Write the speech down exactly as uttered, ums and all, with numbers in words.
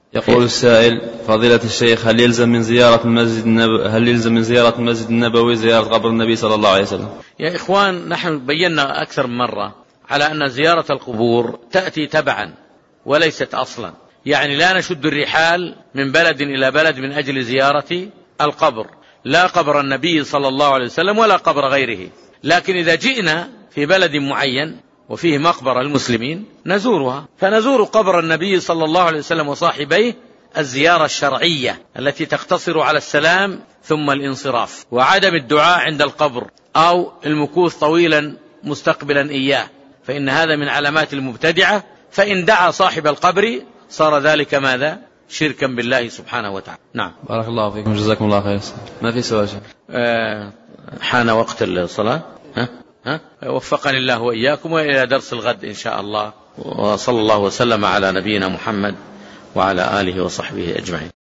يقول السائل: فضيلة الشيخ، هل يلزم من زيارة المسجد النبوي هل يلزم من زيارة المسجد النبوي زيارة قبر النبي صلى الله عليه وسلم؟ يا إخوان، نحن بينا أكثر من مرة على أن زيارة القبور تأتي تبعا وليست أصلا، يعني لا نشد الرحال من بلد إلى بلد من أجل زيارة القبر، لا قبر النبي صلى الله عليه وسلم ولا قبر غيره، لكن إذا جئنا في بلد معين وفيه مقبرة المسلمين نزورها، فنزور قبر النبي صلى الله عليه وسلم وصاحبيه الزيارة الشرعية التي تقتصر على السلام ثم الانصراف، وعدم الدعاء عند القبر أو المكوث طويلا مستقبلا إياه، فإن هذا من علامات المبتدعة، فإن دعا صاحب القبر صار ذلك ماذا؟ شركا بالله سبحانه وتعالى. نعم. بارك الله فيكم، جزاكم الله خير. ما في سؤال؟ آه حان وقت الصلاة. ها؟ ها؟ وفقني الله وإياكم، وإلى درس الغد إن شاء الله، وصلى الله وسلم على نبينا محمد وعلى آله وصحبه أجمعين.